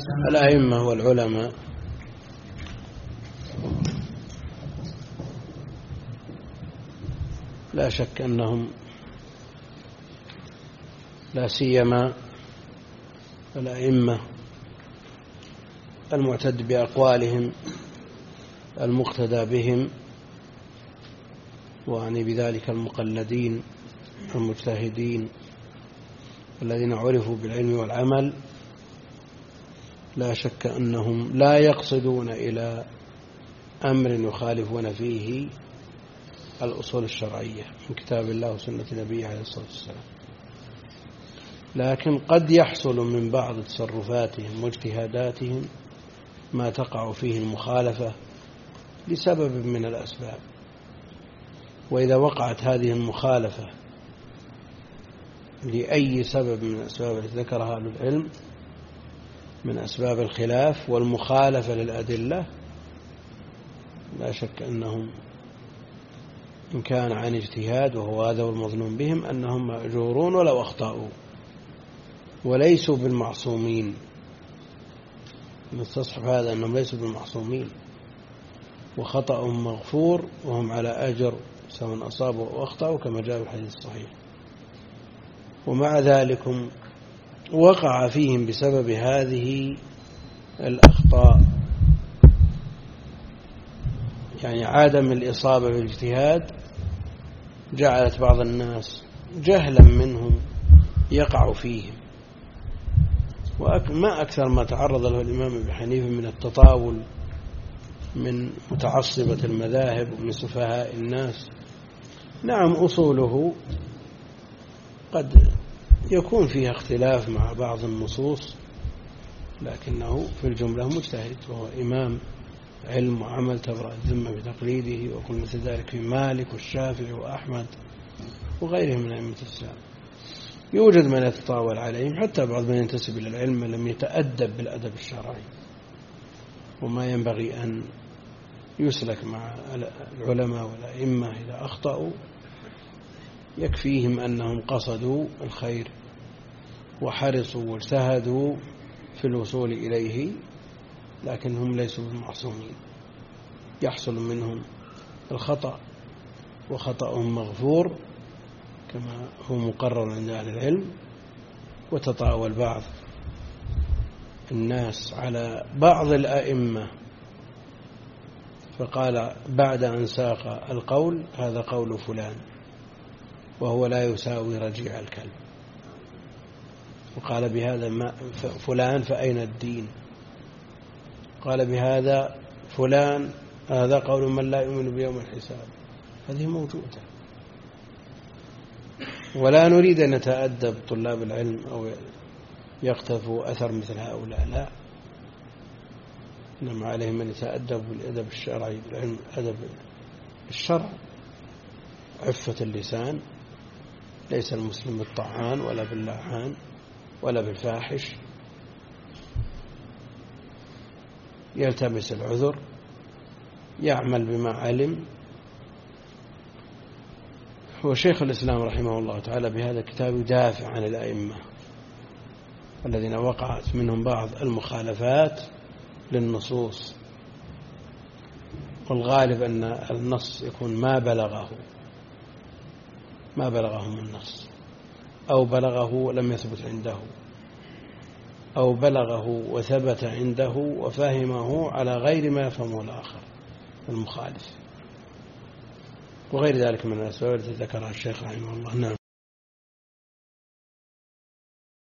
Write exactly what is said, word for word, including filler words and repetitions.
الأئمة والعلماء لا شك أنهم لا سيما الأئمة المعتد بأقوالهم المقتدى بهم، وعني بذلك المقلدين المجتهدين الذين عرفوا بالعلم والعمل، لا شك أنهم لا يقصدون إلى أمر يخالفون فيه الأصول الشرعية من كتاب الله وسنة نبيه عليه الصلاة والسلام، لكن قد يحصل من بعض تصرفاتهم واجتهاداتهم ما تقع فيه المخالفة لسبب من الأسباب. وإذا وقعت هذه المخالفة لأي سبب من الأسباب التي ذكرها أهل العلم من أسباب الخلاف والمخالفة للأدلة، لا شك أنهم إن كان عن اجتهاد وهو هذا المظنون بهم أنهم مأجورون ولو أخطأوا، وليسوا بالمعصومين. نستصحب هذا أنهم ليسوا بالمعصومين، وخطأهم مغفور وهم على أجر سواء أصابوا أو أخطأوا كما جاء في الحديث الصحيح. ومع ذلك وقع فيهم بسبب هذه الأخطاء، يعني عدم الإصابة بالاجتهاد جعلت بعض الناس جهلا منهم يقع فيهم. وما أكثر ما تعرض له الإمام أبي حنيفة من التطاول من متعصبة المذاهب ومن سفهاء الناس. نعم أصوله قد يكون فيها اختلاف مع بعض النصوص، لكنه في الجملة مجتهد، وهو إمام علم وعمل تبرأ الذمة بتقليده، وكل مثل ذلك في مالك والشافعي وأحمد وغيرهم من أئمة الإسلام. يوجد من يتطاول عليهم، حتى بعض من ينتسب إلى العلم لم يتأدب بالأدب الشرعي، وما ينبغي أن يسلك مع العلماء والأئمة إذا أخطأوا يكفيهم أنهم قصدوا الخير وحرصوا واجتهدوا في الوصول إليه، لكنهم ليسوا بالمعصومين، يحصل منهم الخطأ وخطأهم مغفور كما هو مقرر عند أهل العلم. وتطاول بعض الناس على بعض الأئمة فقال بعد أن ساق القول هذا قول فلان وهو لا يساوي رجيع الكلب، وقال بهذا ما فلان فأين الدين، قال بهذا فلان هذا قول من لا يؤمن بيوم الحساب. هذه موجودة، ولا نريد أن نتأدب طلاب العلم أو يقتفوا أثر مثل هؤلاء، لا، إنما عليهم أن يتأدب بالأدب الشرعي، بالعلم أدب الشرع، عفة اللسان، ليس المسلم بالطعان ولا باللعان ولا بالفاحش، يلتمس العذر، يعمل بما علم. وشيخ الإسلام رحمه الله تعالى بهذا الكتاب يدافع عن الأئمة الذين وقعت منهم بعض المخالفات للنصوص، والغالب أن النص يكون ما بلغه ما بلغه من النص، أو بلغه لم يثبت عنده، أو بلغه وثبت عنده وفهمه على غير ما يفهمه الآخر المخالف، وغير ذلك من الأسباب التي ذكرها الشيخ رحمه الله. نعم.